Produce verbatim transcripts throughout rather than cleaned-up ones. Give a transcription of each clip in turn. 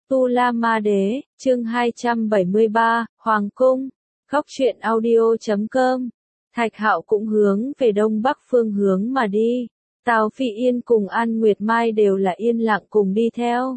Tu La Ma Đế, chương hai trăm bảy mươi ba, Hoàng Cung, Góc truyện audio chấm com. Thạch Hạo cũng hướng về đông bắc phương hướng mà đi. Tào Phi Yên cùng An Nguyệt Mai đều là yên lặng cùng đi theo.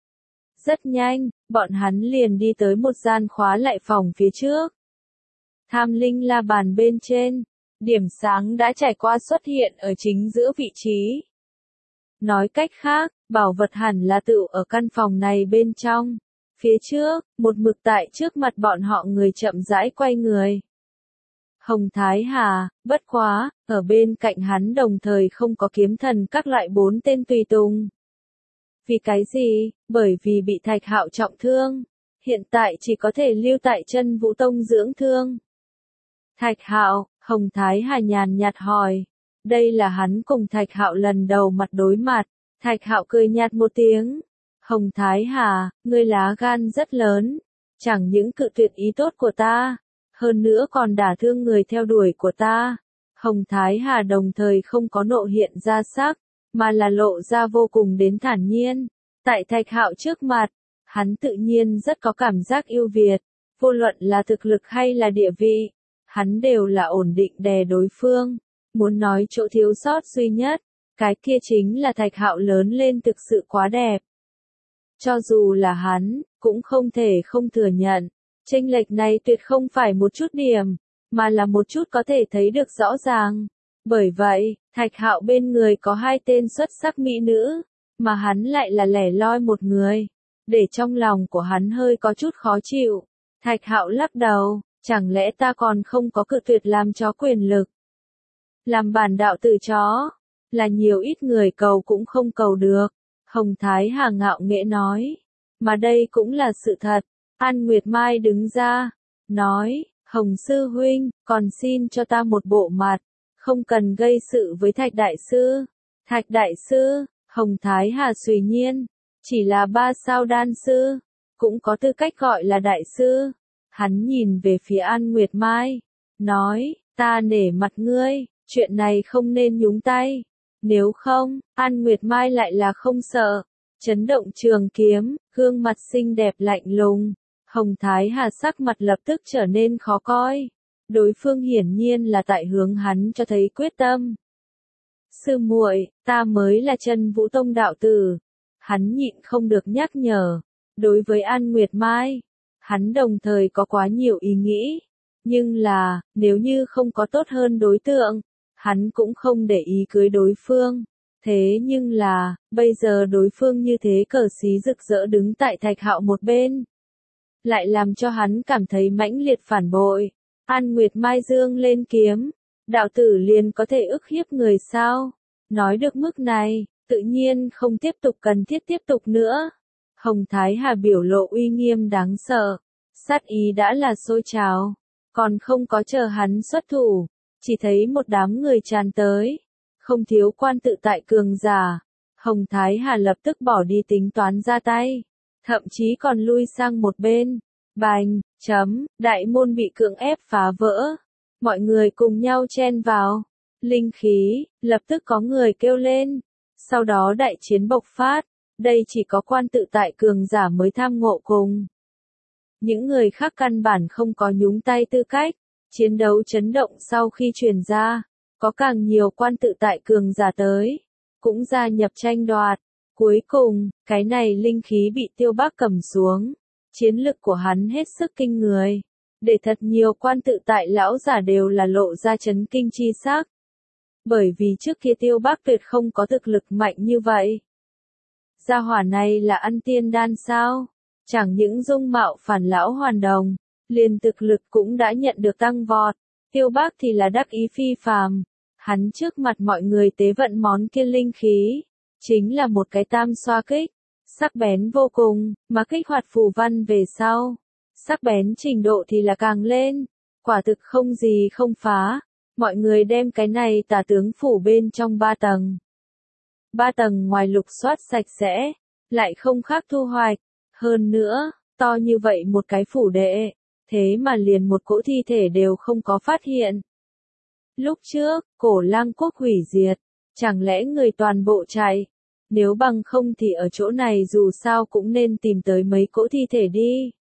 Rất nhanh, bọn hắn liền đi tới một gian khóa lại phòng phía trước. Tham linh la bàn bên trên, điểm sáng đã trải qua xuất hiện ở chính giữa vị trí. Nói cách khác, bảo vật hẳn là tự ở căn phòng này bên trong. Phía trước, một mực tại trước mặt bọn họ người chậm rãi quay người. Hồng Thái Hà, bất quá, ở bên cạnh hắn đồng thời không có kiếm thần các loại bốn tên tùy tùng. Vì cái gì? Bởi vì bị Thạch Hạo trọng thương. Hiện tại chỉ có thể lưu tại Chân Vũ Tông dưỡng thương. Thạch Hạo, Hồng Thái Hà nhàn nhạt hỏi. Đây là hắn cùng Thạch Hạo lần đầu mặt đối mặt. Thạch Hạo cười nhạt một tiếng. Hồng Thái Hà, ngươi lá gan rất lớn. Chẳng những cự tuyệt ý tốt của ta, hơn nữa còn đả thương người theo đuổi của ta. Hồng Thái Hà đồng thời không có nộ hiện ra sắc, mà là lộ ra vô cùng đến thản nhiên. Tại Thạch Hạo trước mặt, hắn tự nhiên rất có cảm giác ưu việt. Vô luận là thực lực hay là địa vị, hắn đều là ổn định đè đối phương. Muốn nói chỗ thiếu sót duy nhất, cái kia chính là Thạch Hạo lớn lên thực sự quá đẹp. Cho dù là hắn, cũng không thể không thừa nhận, chênh lệch này tuyệt không phải một chút điểm, mà là một chút có thể thấy được rõ ràng. Bởi vậy, Thạch Hạo bên người có hai tên xuất sắc mỹ nữ, mà hắn lại là lẻ loi một người, để trong lòng của hắn hơi có chút khó chịu. Thạch Hạo lắc đầu, chẳng lẽ ta còn không có cự tuyệt làm chó quyền lực? Làm bản đạo tử chó, là nhiều ít người cầu cũng không cầu được. Hồng Thái Hà ngạo nghễ nói, mà đây cũng là sự thật. An Nguyệt Mai đứng ra, nói, Hồng Sư Huynh, còn xin cho ta một bộ mặt, không cần gây sự với Thạch Đại Sư. Thạch Đại Sư, Hồng Thái Hà suy nhiên, chỉ là ba sao đan sư, cũng có tư cách gọi là Đại Sư. Hắn nhìn về phía An Nguyệt Mai, nói, ta nể mặt ngươi, chuyện này không nên nhúng tay. Nếu không, An Nguyệt Mai lại là không sợ. Chấn động trường kiếm, gương mặt xinh đẹp lạnh lùng. Hồng Thái Hà sắc mặt lập tức trở nên khó coi. Đối phương hiển nhiên là tại hướng hắn cho thấy quyết tâm. Sư muội, ta mới là Chân Vũ Tông đạo tử. Hắn nhịn không được nhắc nhở. Đối với An Nguyệt Mai, hắn đồng thời có quá nhiều ý nghĩ. Nhưng là, nếu như không có tốt hơn đối tượng, hắn cũng không để ý cưới đối phương. Thế nhưng là, bây giờ đối phương như thế cờ xí rực rỡ đứng tại Thạch Hạo một bên, lại làm cho hắn cảm thấy mãnh liệt phản bội. An Nguyệt Mai dương lên kiếm, đạo tử liền có thể ức hiếp người sao? Nói được mức này, tự nhiên không tiếp tục cần thiết tiếp tục nữa. Hồng Thái Hà biểu lộ uy nghiêm đáng sợ, sát ý đã là sôi trào, còn không có chờ hắn xuất thủ, chỉ thấy một đám người tràn tới, không thiếu quan tự tại cường giả. Hồng Thái Hà lập tức bỏ đi tính toán ra tay, thậm chí còn lui sang một bên. Bành, chấm, đại môn bị cưỡng ép phá vỡ. Mọi người cùng nhau chen vào. Linh khí, lập tức có người kêu lên. Sau đó đại chiến bộc phát. Đây chỉ có quan tự tại cường giả mới tham ngộ cùng. Những người khác căn bản không có nhúng tay tư cách. Chiến đấu chấn động sau khi truyền ra, có càng nhiều quan tự tại cường giả tới, cũng gia nhập tranh đoạt. Cuối cùng, cái này linh khí bị Tiêu Bác cầm xuống. Chiến lực của hắn hết sức kinh người, để thật nhiều quan tự tại lão giả đều là lộ ra chấn kinh chi sắc. Bởi vì trước kia Tiêu Bác tuyệt không có thực lực mạnh như vậy. Gia hỏa này là ăn tiên đan sao? Chẳng những dung mạo phản lão hoàn đồng, liền thực lực cũng đã nhận được tăng vọt. Tiêu Bác thì là đắc ý phi phàm. Hắn trước mặt mọi người tế vận món kia linh khí, chính là một cái tam xoa kích, sắc bén vô cùng, mà kích hoạt phù văn về sau, sắc bén trình độ thì là càng lên, quả thực không gì không phá. Mọi người đem cái này tà tướng phủ bên trong ba tầng. Ba tầng ngoài lục soát sạch sẽ, lại không khác thu hoạch. Hơn nữa, to như vậy một cái phủ đệ, thế mà liền một cỗ thi thể đều không có phát hiện. Lúc trước, Cổ Lang quốc hủy diệt, chẳng lẽ người toàn bộ chạy? nếu bằng không thì ở chỗ này dù sao cũng nên tìm tới mấy cỗ thi thể đi.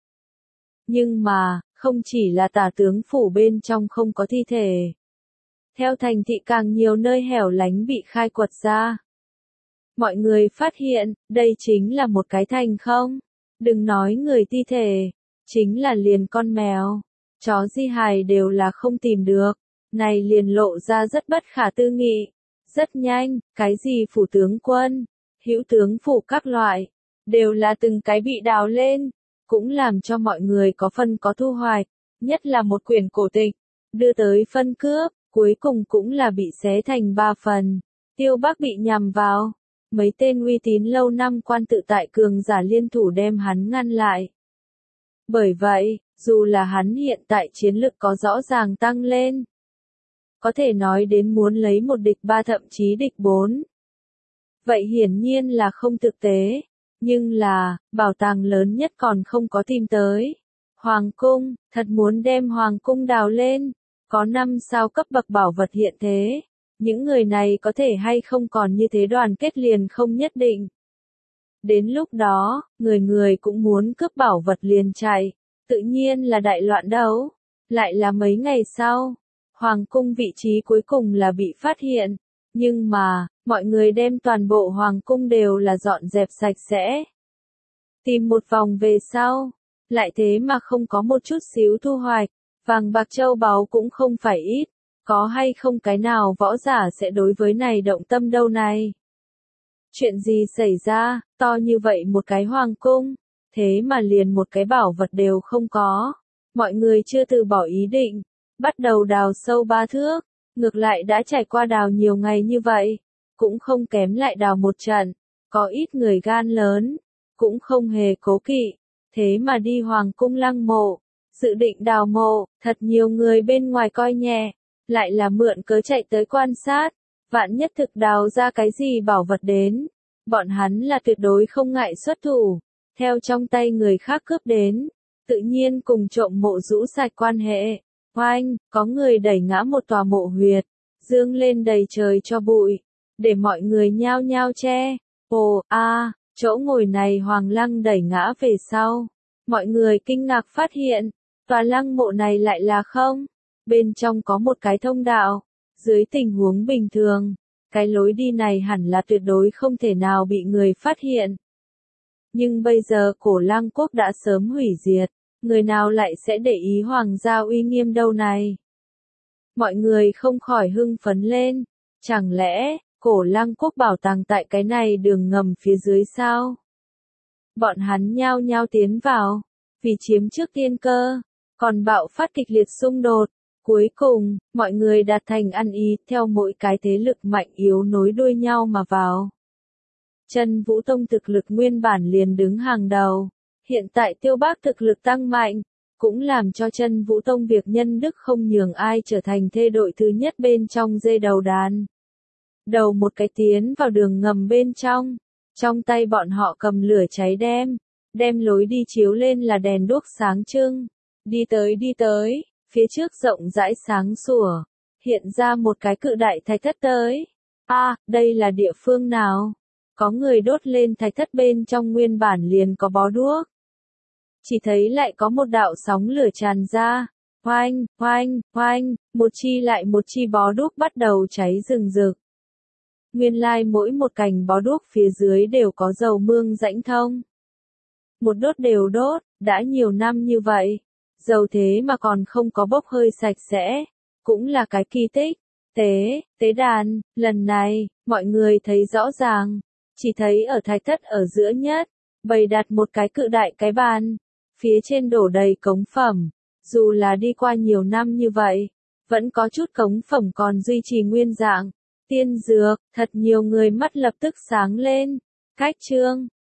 Nhưng mà, không chỉ là tả tướng phủ bên trong không có thi thể. Theo thành thị càng nhiều nơi hẻo lánh bị khai quật ra. Mọi người phát hiện, đây chính là một cái thành không? Đừng nói người thi thể, chính là liền con mèo, chó di hài đều là không tìm được. Này liền lộ ra rất bất khả tư nghị. Rất nhanh, cái gì phủ tướng quân, hữu tướng phủ các loại, đều là từng cái bị đào lên, cũng làm cho mọi người có phân có thu hoạch, nhất là một quyển cổ tịch, đưa tới phân cướp, cuối cùng cũng là bị xé thành ba phần. Tiêu Bắc bị nhằm vào, mấy tên uy tín lâu năm quan tự tại cường giả liên thủ đem hắn ngăn lại. Bởi vậy, dù là hắn hiện tại chiến lực có rõ ràng tăng lên, có thể nói đến muốn lấy một địch ba thậm chí địch bốn. Vậy hiển nhiên là không thực tế, nhưng là, bảo tàng lớn nhất còn không có tìm tới. Hoàng cung, thật muốn đem hoàng cung đào lên, có năm sao cấp bậc bảo vật hiện thế. Những người này có thể hay không còn như thế đoàn kết liền không nhất định. Đến lúc đó, người người cũng muốn cướp bảo vật liền chạy, tự nhiên là đại loạn đấu. Lại là mấy ngày sau, hoàng cung vị trí cuối cùng là bị phát hiện, nhưng mà, mọi người đem toàn bộ hoàng cung đều là dọn dẹp sạch sẽ. Tìm một vòng về sau, lại thế mà không có một chút xíu thu hoạch, vàng bạc châu báu cũng không phải ít, có hay không cái nào võ giả sẽ đối với này động tâm đâu này. Chuyện gì xảy ra, to như vậy một cái hoàng cung, thế mà liền một cái bảo vật đều không có, mọi người chưa từ bỏ ý định, bắt đầu đào sâu ba thước, ngược lại đã trải qua đào nhiều ngày như vậy, cũng không kém lại đào một trận, có ít người gan lớn, cũng không hề cố kỵ, thế mà đi hoàng cung lăng mộ, dự định đào mộ, thật nhiều người bên ngoài coi nhẹ, lại là mượn cớ chạy tới quan sát, vạn nhất thực đào ra cái gì bảo vật đến, bọn hắn là tuyệt đối không ngại xuất thủ, theo trong tay người khác cướp đến, tự nhiên cùng trộm mộ rũ sạch quan hệ. Oanh, có người đẩy ngã một tòa mộ huyệt, dương lên đầy trời cho bụi, để mọi người nhao nhao che. Ồ, a, à, chỗ ngồi này hoàng lăng đẩy ngã về sau. Mọi người kinh ngạc phát hiện, tòa lăng mộ này lại là không. Bên trong có một cái thông đạo, dưới tình huống bình thường, cái lối đi này hẳn là tuyệt đối không thể nào bị người phát hiện. Nhưng bây giờ cổ lăng quốc đã sớm hủy diệt. Người nào lại sẽ để ý hoàng gia uy nghiêm đâu này? Mọi người không khỏi hưng phấn lên. Chẳng lẽ, cổ lăng quốc bảo tàng tại cái này đường ngầm phía dưới sao? Bọn hắn nhao nhao tiến vào, vì chiếm trước tiên cơ, còn bạo phát kịch liệt xung đột. Cuối cùng, mọi người đạt thành ăn ý theo mỗi cái thế lực mạnh yếu nối đuôi nhau mà vào. Chân Vũ Tông thực lực nguyên bản liền đứng hàng đầu. Hiện tại Tiêu Bắc thực lực tăng mạnh, cũng làm cho Chân Vũ Tông việc nhân đức không nhường ai trở thành thê đội thứ nhất bên trong dê đầu đàn. Đầu một cái tiến vào đường ngầm bên trong, trong tay bọn họ cầm lửa cháy đem, đem lối đi chiếu lên là đèn đuốc sáng trưng. Đi tới đi tới, phía trước rộng rãi sáng sủa, hiện ra một cái cự đại thạch thất tới. A, à, đây là địa phương nào? Có người đốt lên thạch thất bên trong nguyên bản liền có bó đuốc. Chỉ thấy lại có một đạo sóng lửa tràn ra, oanh, oanh, oanh, một chi lại một chi bó đuốc bắt đầu cháy rừng rực. Nguyên lai mỗi một cành bó đuốc phía dưới đều có dầu mương rãnh thông. Một đốt đều đốt, đã nhiều năm như vậy, dầu thế mà còn không có bốc hơi sạch sẽ, cũng là cái kỳ tích. Tế, tế đàn, lần này, mọi người thấy rõ ràng, chỉ thấy ở thạch thất ở giữa nhất, bày đặt một cái cự đại cái bàn. Phía trên đổ đầy cống phẩm, dù là đi qua nhiều năm như vậy, vẫn có chút cống phẩm còn duy trì nguyên dạng. Tiên dược, thật nhiều người mắt lập tức sáng lên. Cách chương